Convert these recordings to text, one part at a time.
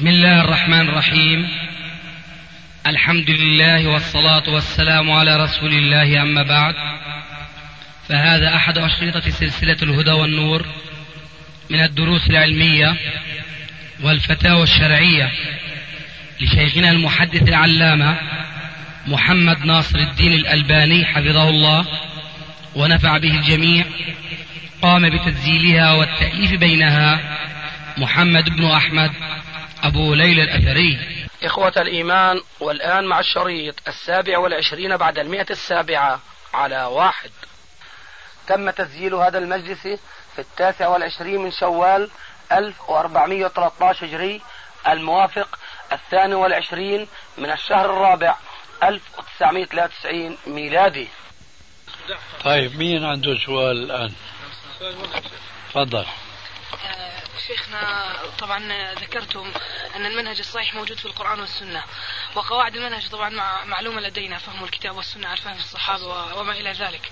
بسم الله الرحمن الرحيم. الحمد لله والصلاة والسلام على رسول الله، أما بعد، فهذا أحد أشرطة سلسلة الهدى والنور من الدروس العلمية والفتاوى الشرعية لشيخنا المحدث العلامة محمد ناصر الدين الألباني حفظه الله ونفع به الجميع. قام بتسجيلها والتأليف بينها محمد بن أحمد أبو ليلى الأثري. إخوة الإيمان، والآن مع الشريط 27 بعد 107 على 1. تم تسجيل هذا المجلس في 29 من شوال 1413 هجري، الموافق 22 من الشهر الرابع 1993 ميلادي. طيب، مين عنده سؤال الآن؟ تفضل. شيخنا، طبعا ذكرتم أن المنهج الصحيح موجود في القرآن والسنة، وقواعد المنهج طبعا معلومة لدينا، فهم الكتاب والسنة على فهم الصحابة وما إلى ذلك.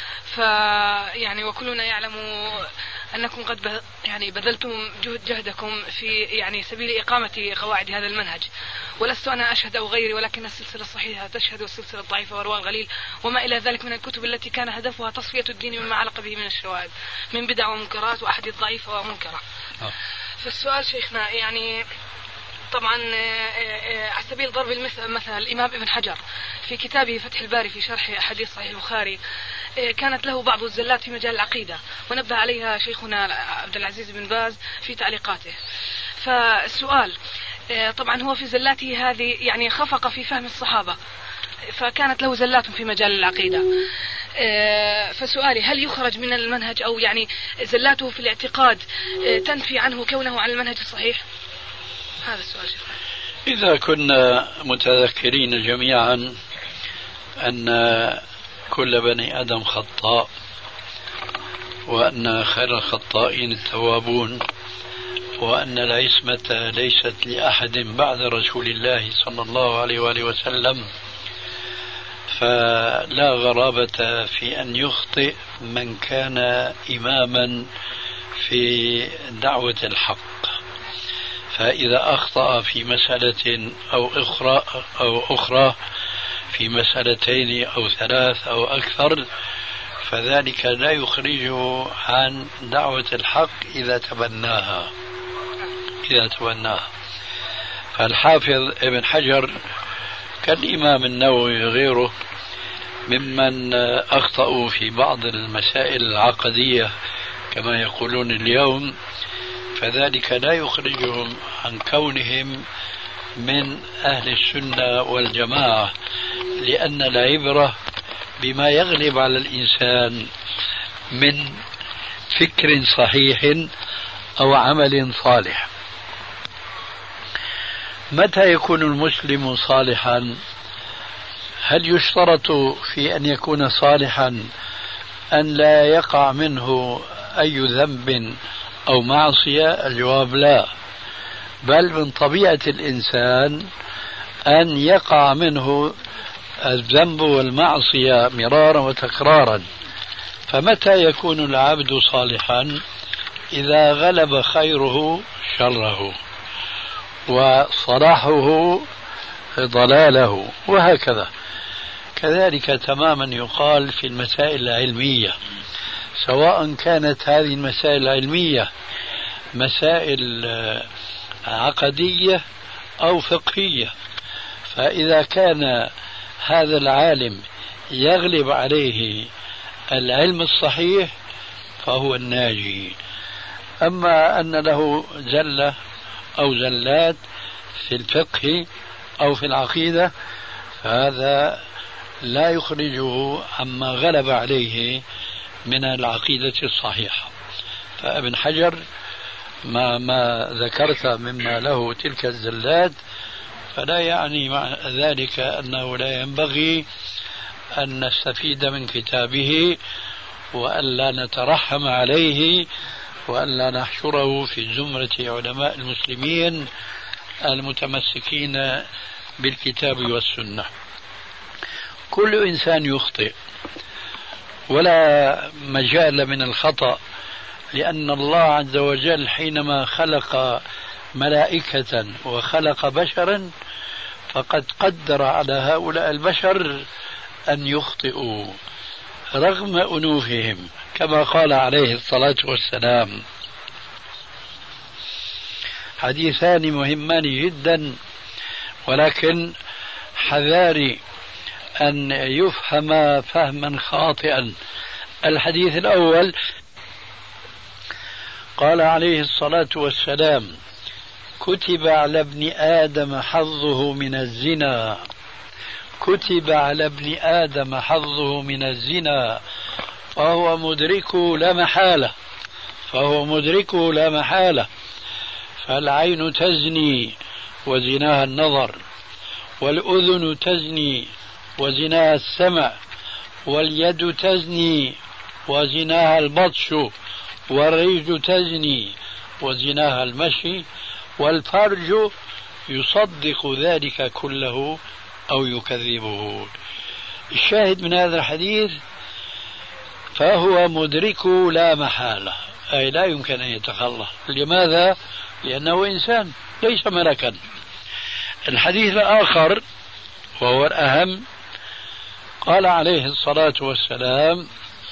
فيعني وكلنا يعلم أنكم قد بذلتم جهدكم في سبيل إقامة قواعد هذا المنهج، ولست أنا أشهد أو غيري، ولكن السلسلة الصحيحة تشهد، والسلسلة الضعيفة ورواه الغليل وما إلى ذلك من الكتب التي كان هدفها تصفية الدين مما علق به من الشواذ من بدع ومنكرات وأحاديث ضعيفة ومنكرة. فالسؤال شيخنا، طبعا على سبيل ضرب المثل، مثلا الإمام ابن حجر في كتابه فتح الباري في شرح أحاديث صحيح البخاري كانت له بعض الزلات في مجال العقيدة، ونبه عليها شيخنا عبد العزيز بن باز في تعليقاته. فالسؤال، طبعا هو في زلاته هذه خفق في فهم الصحابة، فكانت له زلات في مجال العقيدة. فسؤالي، هل يخرج من المنهج، أو زلاته في الاعتقاد تنفي عنه كونه على المنهج الصحيح؟ هذا السؤال شيخنا. إذا كنا متذكرين جميعا أن كل بني آدم خطاء، وأن خير الخطائين التوابون، وأن العصمة ليست لأحد بعد رسول الله صلى الله عليه وآله وسلم، فلا غرابة في أن يخطئ من كان إماما في دعوة الحق. فإذا أخطأ في مسألة أو أخرى في مسألتين أو ثلاث أو أكثر، فذلك لا يخرجه عن دعوة الحق إذا تبناها. فالحافظ ابن حجر كالإمام النووي وغيره ممن أخطأوا في بعض المسائل العقدية كما يقولون اليوم، فذلك لا يخرجهم عن كونهم من أهل السنة والجماعة، لأن العبرة بما يغلب على الإنسان من فكر صحيح أو عمل صالح. متى يكون المسلم صالحا؟ هل يشترط في أن يكون صالحا أن لا يقع منه أي ذنب أو معصية؟ الجواب لا، بل من طبيعة الإنسان أن يقع منه الذنب والمعصية مرارا وتكرارا. فمتى يكون العبد صالحا؟ إذا غلب خيره شره، وصلاحه ضلاله، وهكذا. كذلك تماما يقال في المسائل العلمية، سواء كانت هذه المسائل العلمية مسائل عقدية أو فقهية. فإذا كان هذا العالم يغلب عليه العلم الصحيح فهو الناجي. أما أن له زلة أو زلات في الفقه أو في العقيدة، فهذا لا يخرجه عما غلب عليه من العقيدة الصحيحة. فابن حجر ما ذكرت مما له تلك الزلات فلا يعني مع ذلك أنه لا ينبغي أن نستفيد من كتابه، وألا نترحم عليه، وألا نحشره في زمرة علماء المسلمين المتمسكين بالكتاب والسنة. كل إنسان يخطئ، ولا مجال من الخطأ، لأن الله عز وجل حينما خلق ملائكة وخلق بشرا فقد قدر على هؤلاء البشر أن يخطئوا رغم أنوفهم، كما قال عليه الصلاة والسلام. حديثان مهمان جدا، ولكن حذاري أن يفهم فهما خاطئا. الحديث الأول قال عليه الصلاة والسلام: كتب على ابن آدم حظه من الزنا، كتب على ابن آدم حظه من الزنا فهو مدركه لا محالة، فهو مدركه لا محالة. فالعين تزني وزناها النظر، والأذن تزني وزناها السمع، واليد تزني وزناها البطش، والرجل تزني وزناها المشي، والفرج يصدق ذلك كله أو يكذبه. الشاهد من هذا الحديث فهو مدركه لا محالة، أي لا يمكن أن يتخلص. لماذا؟ لأنه إنسان ليس ملكا. الحديث الآخر وهو الأهم قال عليه الصلاة والسلام: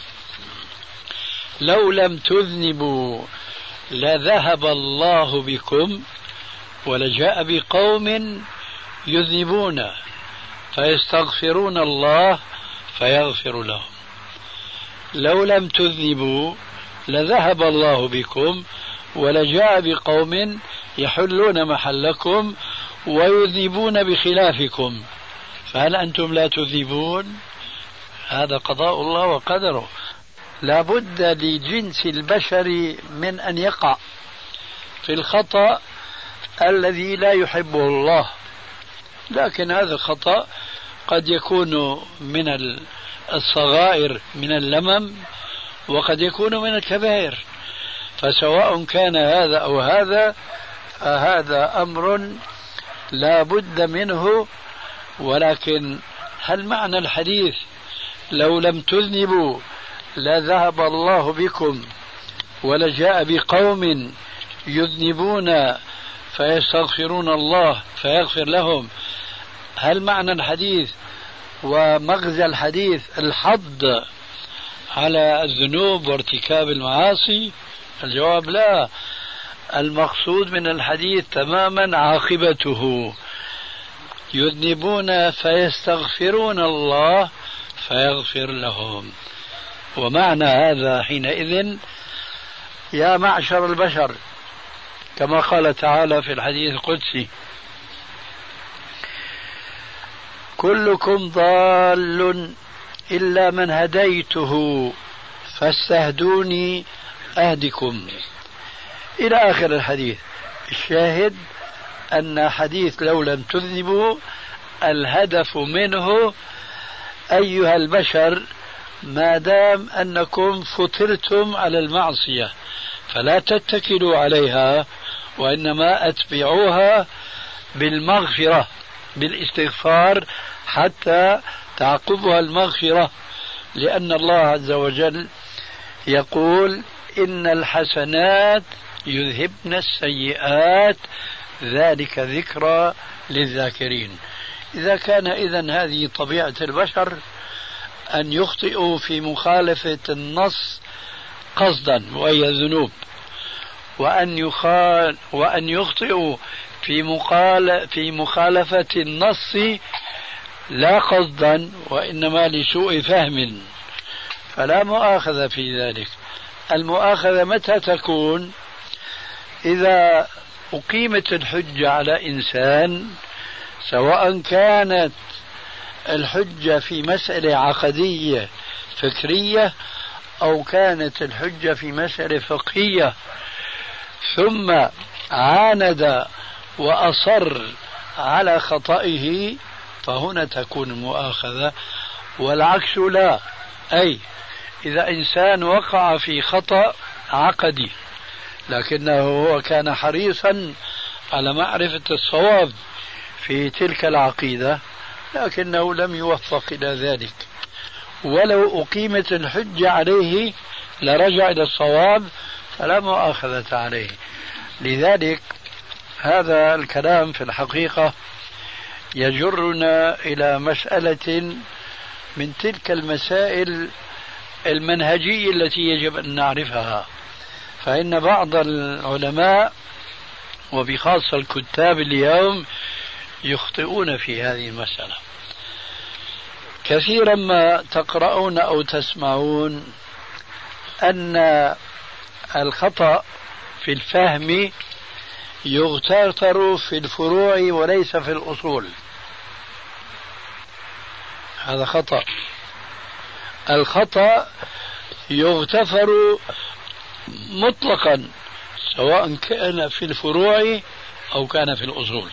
لو لم تذنبوا لذهب الله بكم ولجاء بقوم يذنبون فيستغفرون الله فيغفر لهم. لو لم تذنبوا لذهب الله بكم ولجاء بقوم يحلون محلكم ويذنبون بخلافكم، فهل أنتم لا تذنبون؟ هذا قضاء الله وقدره. لا بد لجنس البشر من أن يقع في الخطأ الذي لا يحبه الله، لكن هذا الخطأ قد يكون من الصغائر من اللمم، وقد يكون من الكبائر. فسواء كان هذا أو هذا فهذا أمر لا بد منه. ولكن هل معنى الحديث لو لم تذنبوا لذهب الله بكم ولجاء بقوم يذنبون فيستغفرون الله فيغفر لهم، هل معنى الحديث ومغزى الحديث الحض على الذنوب وارتكاب المعاصي؟ الجواب لا. المقصود من الحديث تماما عاقبته: يذنبون فيستغفرون الله فيغفر لهم. ومعنى هذا حينئذ يا معشر البشر، كما قال تعالى في الحديث القدسي: كلكم ضال إلا من هديته فاستهدوني أهدكم، إلى آخر الحديث. الشاهد أن حديث لو لم تذنبوا الهدف منه أيها البشر ما دام أنكم فطرتم على المعصية فلا تتكلوا عليها، وإنما أتبعوها بالمغفرة بالاستغفار حتى تعقبها المغفرة. لأن الله عز وجل يقول: إن الحسنات يذهبن السيئات ذلك ذكرى للذاكرين. إذا كان إذن هذه طبيعة البشر أن يخطئوا في مخالفة النص قصدا وهي الذنوب، وأن يخطئوا في مخالفة النص لا قصدا وإنما لسوء فهم، فلا مؤاخذة في ذلك. المؤاخذة متى تكون؟ إذا أقيمت الحجة على إنسان، سواء كانت الحجة في مسألة عقدية فكرية أو كانت الحجة في مسألة فقهية، ثم عاند وأصر على خطئه، فهنا تكون المؤاخذة، والعكس لا. أي إذا إنسان وقع في خطأ عقدي لكنه هو كان حريصا على معرفة الصواب في تلك العقيدة لكنه لم يوفق إلى ذلك، ولو أقيمت الحجة عليه لرجع إلى الصواب فلا مؤاخذة عليه. لذلك هذا الكلام في الحقيقة يجرنا إلى مسألة من تلك المسائل المنهجية التي يجب أن نعرفها. فإن بعض العلماء وبخاصة الكتاب اليوم يخطئون في هذه المسألة. كثيرا ما تقرؤون أو تسمعون أن الخطأ في الفهم يغتفر في الفروع وليس في الأصول. هذا خطأ. الخطأ يغتفر مطلقا سواء كان في الفروع أو كان في الأصول،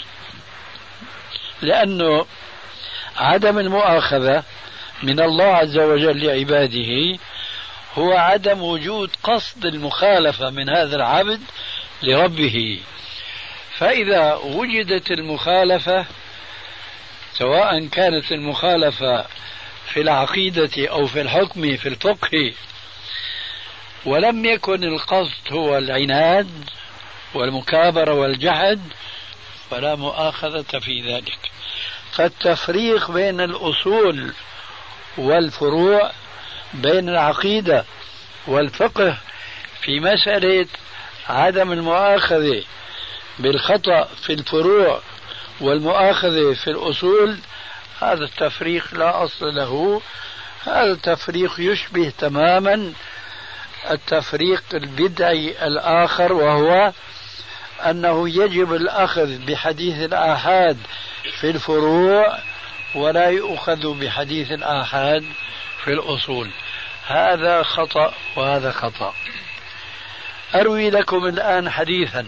لأنه عدم المؤاخذة من الله عز وجل لعباده هو عدم وجود قصد المخالفة من هذا العبد لربه. فإذا وجدت المخالفة سواء كانت المخالفة في العقيدة أو في الحكم في الفقه ولم يكن القصد هو العناد والمكابرة والجحد فلا مؤاخذة في ذلك. فالتفريق بين الأصول والفروع، بين العقيدة والفقه في مسألة عدم المؤاخذة بالخطأ في الفروع والمؤاخذة في الأصول، هذا التفريق لا أصل له. هذا التفريق يشبه تماما التفريق البدعي الآخر، وهو أنه يجب الأخذ بحديث الآحاد في الفروع ولا يؤخذ بحديث الآحاد في الأصول. هذا خطأ وهذا خطأ. أروي لكم الآن حديثا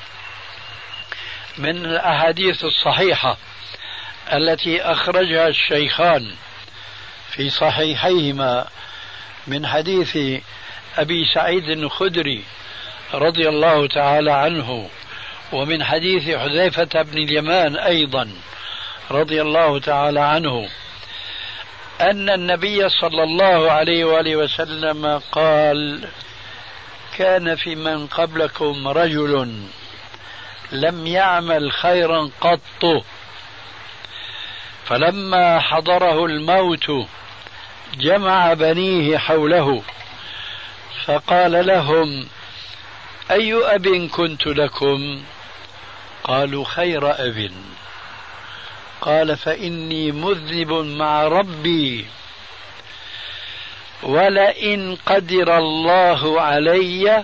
من الأحاديث الصحيحة التي أخرجها الشيخان في صحيحيهما من حديث أبي سعيد الخدري رضي الله تعالى عنه، ومن حديث حذيفة بن اليمان أيضا رضي الله تعالى عنه، أن النبي صلى الله عليه وآله وسلم قال: كان في من قبلكم رجل لم يعمل خيرا قط، فلما حضره الموت جمع بنيه حوله فقال لهم: أي أب كنت لكم؟ قالوا: خير أب. قال: فإني مذنب مع ربي، ولئن قدر الله علي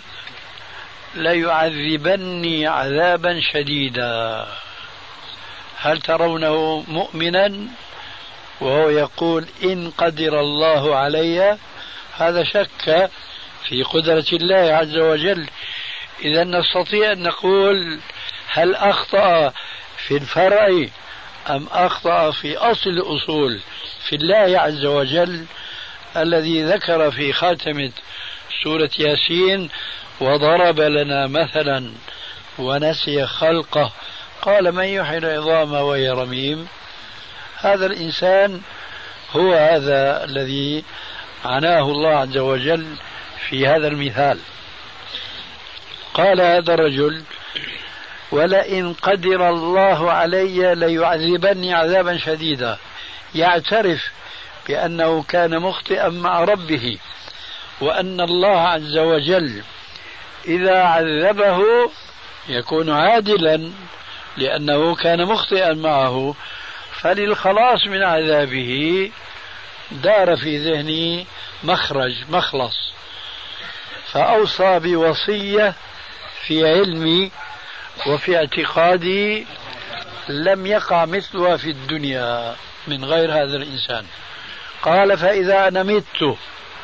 ليعذبني عذابا شديدا. هل ترونه مؤمنا وهو يقول إن قدر الله علي؟ هذا شك في قدرة الله عز وجل. إذا نستطيع أن نقول هل أخطأ في الفرع أم أخطأ في أصل الأصول في الله عز وجل الذي ذكر في خاتمة سورة ياسين: وضرب لنا مثلا ونسي خلقه قال من يحيي العظام وهي رميم. هذا الإنسان هو هذا الذي عناه الله عز وجل في هذا المثال. قال هذا الرجل: ولئن قدر الله علي ليعذبني عذابا شديدا، يعترف بأنه كان مخطئا مع ربه، وأن الله عز وجل إذا عذبه يكون عادلا لأنه كان مخطئا معه، فللخلاص من عذابه دار في ذهني مخلص، فأوصى بوصية في علمي وفي اعتقادي لم يقع مثلها في الدنيا من غير هذا الإنسان. قال: فإذا أنا مت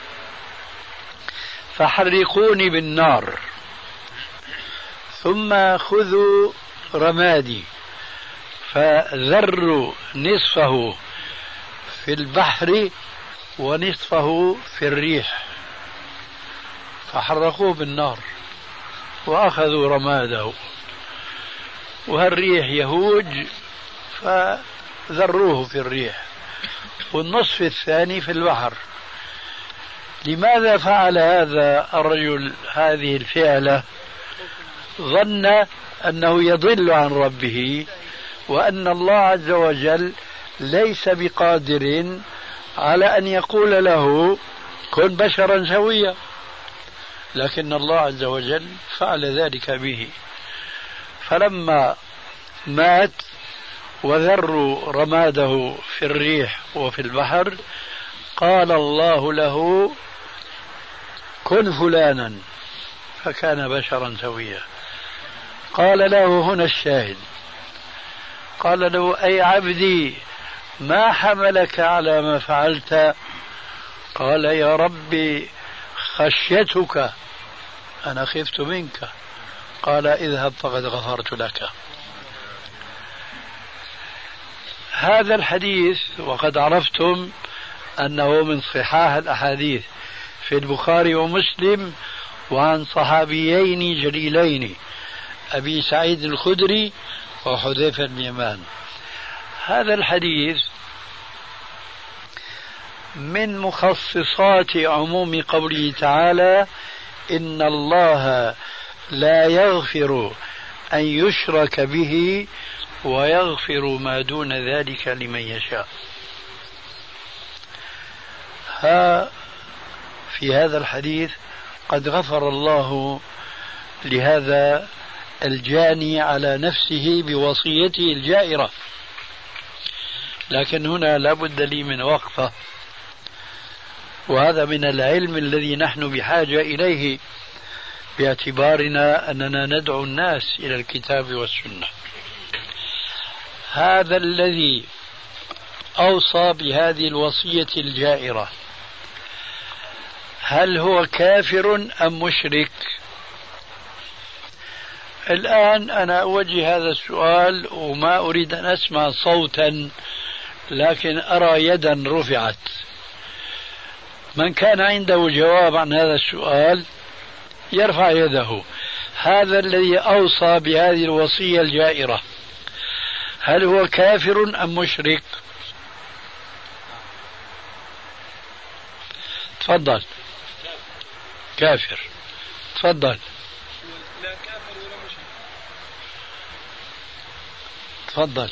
فحرقوني بالنار، ثم خذوا رمادي فذروا نصفه في البحر ونصفه في الريح، فحرقوه بالنار وأخذوا رماده، والريح يهوج فذروه في الريح، والنصف الثاني في البحر. لماذا فعل هذا الرجل هذه الفعلة؟ ظن أنه يضل عن ربه، وأن الله عز وجل ليس بقادر على أن يقول له كن بشرا سويا، لكن الله عز وجل فعل ذلك به. فلما مات وذروا رماده في الريح وفي البحر قال الله له كن فلانا، فكان بشرا سويا. قال له هنا الشاهد، قال له أي عبدي ما حملك على ما فعلت؟ قال يا ربي خشيتك، أنا خفت منك. قال اذهب فقد غفرت لك. هذا الحديث وقد عرفتم أنه من صحاح الأحاديث في البخاري ومسلم، وعن صحابيين جليلين أبي سعيد الخدري وحذيفة بن اليمان. هذا الحديث من مخصصات عموم قوله تعالى إن الله لا يغفر أن يشرك به ويغفر ما دون ذلك لمن يشاء. في هذا الحديث قد غفر الله لهذا الجاني على نفسه بوصيته الجائرة، لكن هنا لا بد لي من وقفة، وهذا من العلم الذي نحن بحاجة إليه باعتبارنا أننا ندعو الناس إلى الكتاب والسنة. هذا الذي أوصى بهذه الوصية الجائرة هل هو كافر أم مشرك؟ الآن أنا أوجه هذا السؤال وما أريد أن أسمع صوتا، لكن أرى يدا رفعت. من كان عنده جواب عن هذا السؤال يرفع يده. هذا الذي أوصى بهذه الوصية الجائرة هل هو كافر أم مشرك؟ تفضل. كافر. تفضل. لا كافر ولا مشرك. تفضل.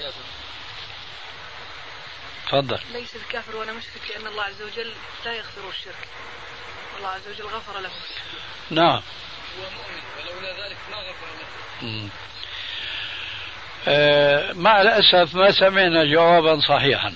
تفضل. ليس الكافر ولا مشرك لأن الله عز وجل لا يغفر الشرك، الله عز وجل غفر له. نعم. هو مؤمن ولولا ذلك ما غفر له. مع الأسف ما سمعنا جوابا صحيحا.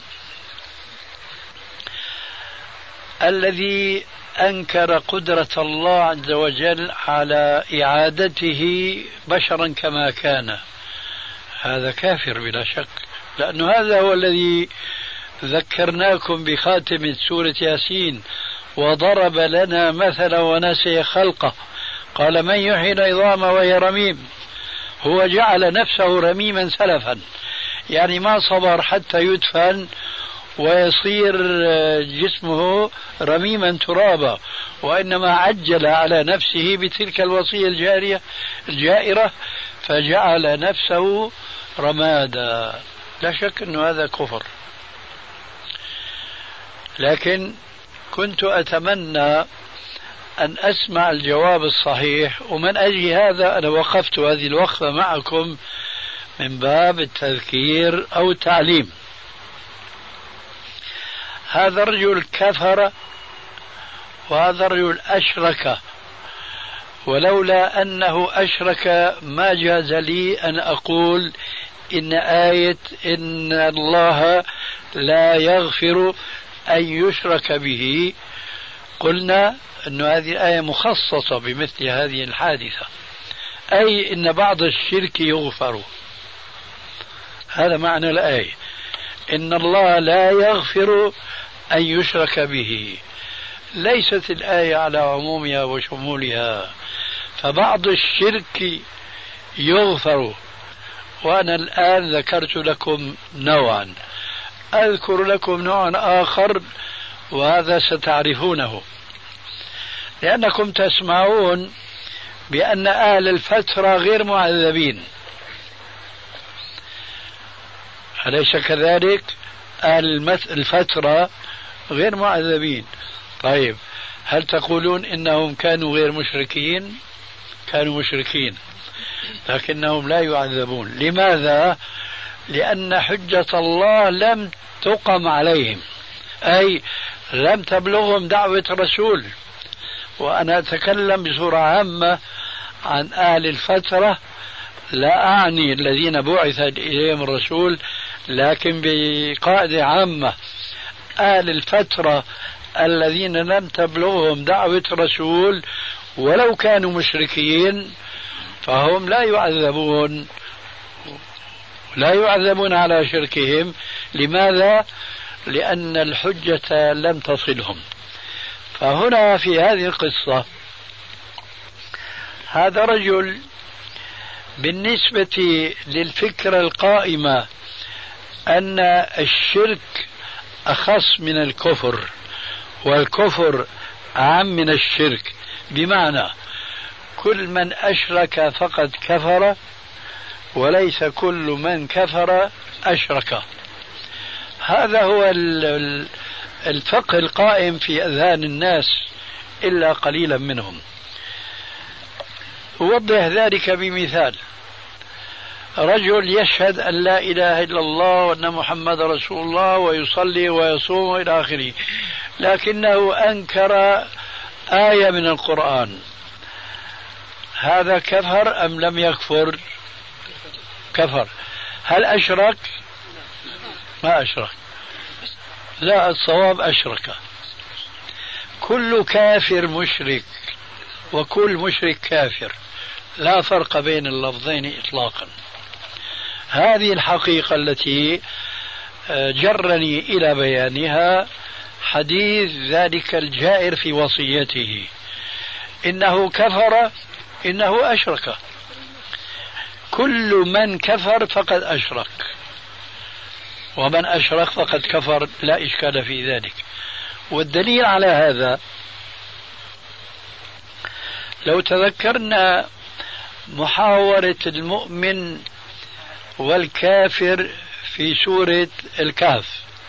الذي أنكر قدرة الله عز وجل على إعادته بشرا كما كان هذا كافر بلا شك، لأنه هذا هو الذي ذكرناكم بخاتمة سورة ياسين وضرب لنا مثلا ونسي خلقه قال من يحيي العظام وهي رميم. هو جعل نفسه رميما سلفا، يعني ما صبر حتى يدفن ويصير جسمه رميما ترابا، وإنما عجل على نفسه بتلك الوصية الجائرة فجعل نفسه رمادا. لا شك أن هذا كفر، لكن كنت أتمنى أن أسمع الجواب الصحيح، ومن أجل هذا أنا وقفت هذه الوقفة معكم من باب التذكير أو التعليم. هذا الرجل كفر وهذا الرجل أشرك، ولولا أنه أشرك ما جاز لي أن أقول إن آية إن الله لا يغفر أن يشرك به قلنا أن هذه الآية مخصصة بمثل هذه الحادثة، أي إن بعض الشرك يغفر. هذا معنى الآية، إن الله لا يغفر أن يشرك به. ليست الآية على عمومها وشمولها، فبعض الشرك يغفر. وأنا الآن ذكرت لكم نوعا، أذكر لكم نوعا آخر وهذا ستعرفونه، لأنكم تسمعون بأن أهل الفترة غير معذبين، أليس كذلك؟ أهل الفترة غير معذبين. طيب هل تقولون إنهم كانوا غير مشركين؟ كانوا مشركين. لكنهم لا يعذبون. لماذا؟ لأن حجة الله لم تقم عليهم، أي لم تبلغهم دعوة رسول. وأنا أتكلم بصورة عامة عن أهل الفترة، لا أعني الذين بعث إليهم الرسول، لكن بقاعدة عامة أهل الفترة الذين لم تبلغهم دعوة رسول ولو كانوا مشركين فهم لا يعذبون على شركهم. لماذا؟ لأن الحجة لم تصلهم. فهنا في هذه القصة هذا رجل بالنسبة للفكرة القائمة أن الشرك أخص من الكفر والكفر أعم من الشرك، بمعنى كل من أشرك فقد كفر وليس كل من كفر أشرك. هذا هو الفقه القائم في أذهان الناس إلا قليلا منهم. أوضح ذلك بمثال: رجل يشهد أن لا إله إلا الله وأن محمد رسول الله ويصلي ويصوم إلى آخره، لكنه أنكر آية من القرآن، هذا كفر أم لم يكفر؟ كفر. هل أشرك؟ ما أشرك. لا، الصواب أشرك. كل كافر مشرك وكل مشرك كافر، لا فرق بين اللفظين إطلاقا. هذه الحقيقة التي جرني إلى بيانها حديث ذلك الجائر في وصيته: إنه كفر إنه أشرك. كل من كفر فقد أشرك، ومن أشرك فقد كفر، لا إشكال في ذلك. والدليل على هذا لو تذكرنا محاورة المؤمن والكافر في سورة الكهف: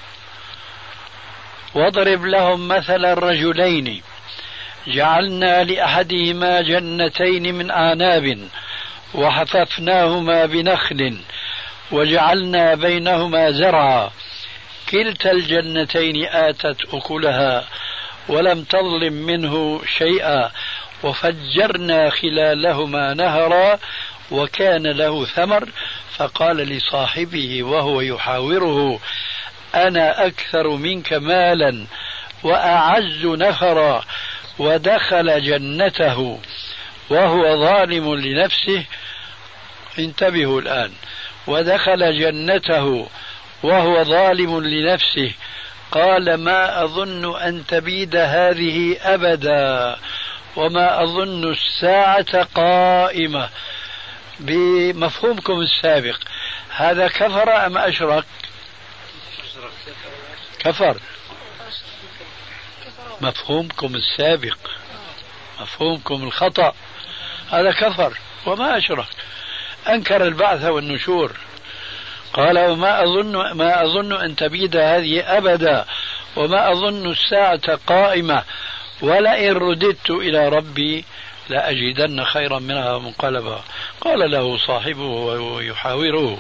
واضرب لهم مثل الرجلين جعلنا لأحدهما جنتين من أعناب وحففناهما بنخل وجعلنا بينهما زرعا كلتا الجنتين آتت أكلها ولم تظلم منه شيئا وفجرنا خلالهما نهرا وكان له ثمر فقال لصاحبه وهو يحاوره أنا أكثر منك مالا وأعز نفرا ودخل جنته وهو ظالم لنفسه. انتبهوا الآن: ودخل جنته وهو ظالم لنفسه قال ما أظن أن تبيد هذه أبدا وما أظن الساعة قائمة. بمفهومكم السابق هذا كفر أم أشرك؟ كفر. مفهومكم السابق، مفهومكم الخطأ، هذا كفر وما أشرك، أنكر البعث والنشور. قال ما أظن أن تبيد هذه أبدا وما أظن الساعة قائمة ولئن رددت إلى ربي لأجدن خيرا منها منقلبا. قال له صاحبه ويحاوره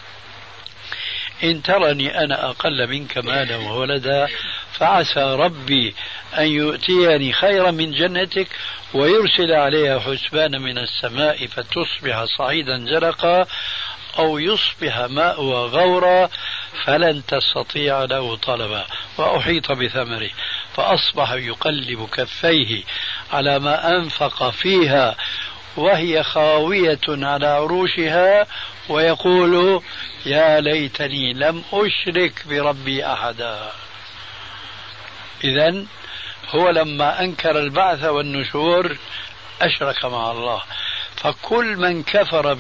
إن ترني أنا أقل منك مالا وولدا فعسى ربي أن يؤتيني خيرا من جنتك ويرسل عليها حسبانا من السماء فتصبح صعيدا زلقا أو يصبح ماؤها غورا فلن تستطيع له طلبا وأحيط بثمره فأصبح يقلب كفيه على ما أنفق فيها وهي خاوية على عروشها ويقول يا ليتني لم أشرك بربي أحدا. إذن هو لما أنكر البعث والنشور أشرك مع الله. فكل من كفر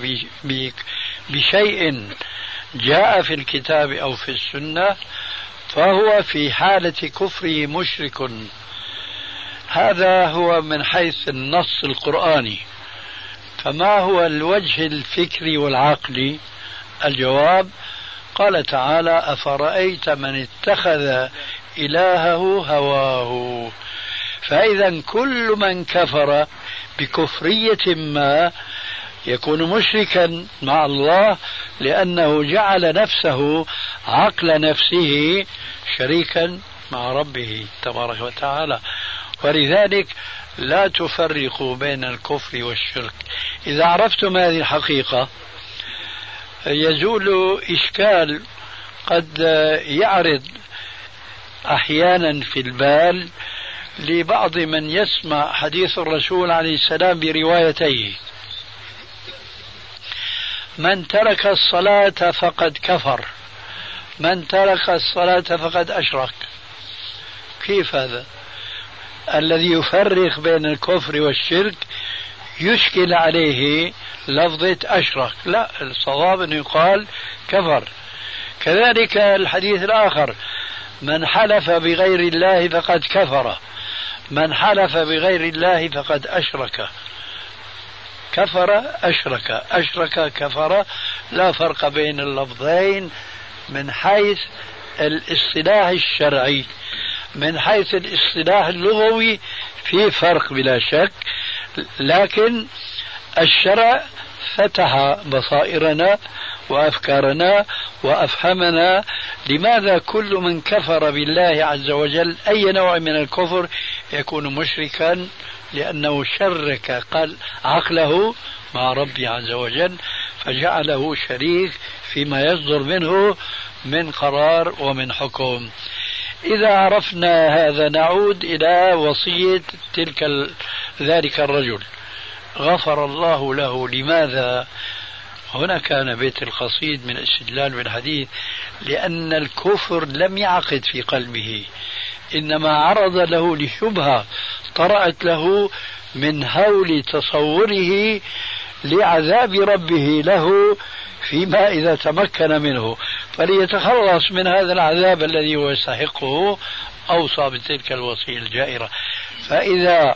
بشيء جاء في الكتاب أو في السنة فهو في حالة كفره مشرك. هذا هو من حيث النص القرآني. فما هو الوجه الفكري والعقلي؟ الجواب: قال تعالى أفرأيت من اتخذ إلهه هواه. فإذا كل من كفر بكفرية ما يكون مشركا مع الله لأنه جعل نفسه عقل نفسه شريكا مع ربه تبارك وتعالى. ولذلك لا تفرقوا بين الكفر والشرك. إذا عرفتم هذه الحقيقة يزول إشكال قد يعرض أحيانا في البال لبعض من يسمع حديث الرسول عليه السلام بروايتيه: من ترك الصلاة فقد كفر، من ترك الصلاة فقد أشرك. كيف هذا؟ الذي يفرق بين الكفر والشرك يشكل عليه لفظة أشرك، لا، الصواب أن يقال كفر. كذلك الحديث الآخر: من حلف بغير الله فقد كفر، من حلف بغير الله فقد أشرك. كفر أشرك، أشرك كفر، لا فرق بين اللفظين من حيث الاصطلاح الشرعي. من حيث الاصطلاح اللغوي في فرق بلا شك، لكن الشرع فتح بصائرنا وأفكارنا وأفهمنا لماذا كل من كفر بالله عز وجل أي نوع من الكفر يكون مشركا، لأنه شرك عقله مع ربي عز وجل فجعله شريك فيما يصدر منه من قرار ومن حكم. إذا عرفنا هذا نعود إلى وصية ذلك الرجل غفر الله له. لماذا؟ هنا كان بيت القصيد من الاستدلال بالحديث، لأن الكفر لم يعقد في قلبه، إنما عرض له لشبهة طرأت له من هول تصوره لعذاب ربه له فيما إذا تمكن منه، فليتخلص من هذا العذاب الذي هو يستحقه أوصى بتلك الوصية الجائرة. فإذا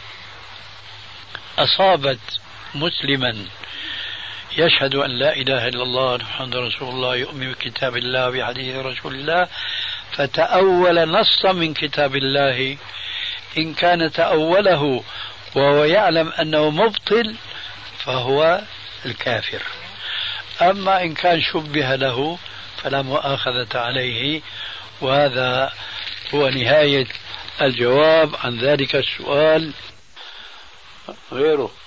أصابت مسلما يشهد أن لا إله إلا الله محمد رسول الله، يؤمن بكتاب الله وبحديث رسول الله، فتأول نصا من كتاب الله، إن كان تأوله وهو يعلم أنه مبطل فهو الكافر. أما إن كان شبه له فلا مؤاخذة عليه. وهذا هو نهاية الجواب عن ذلك السؤال. غيره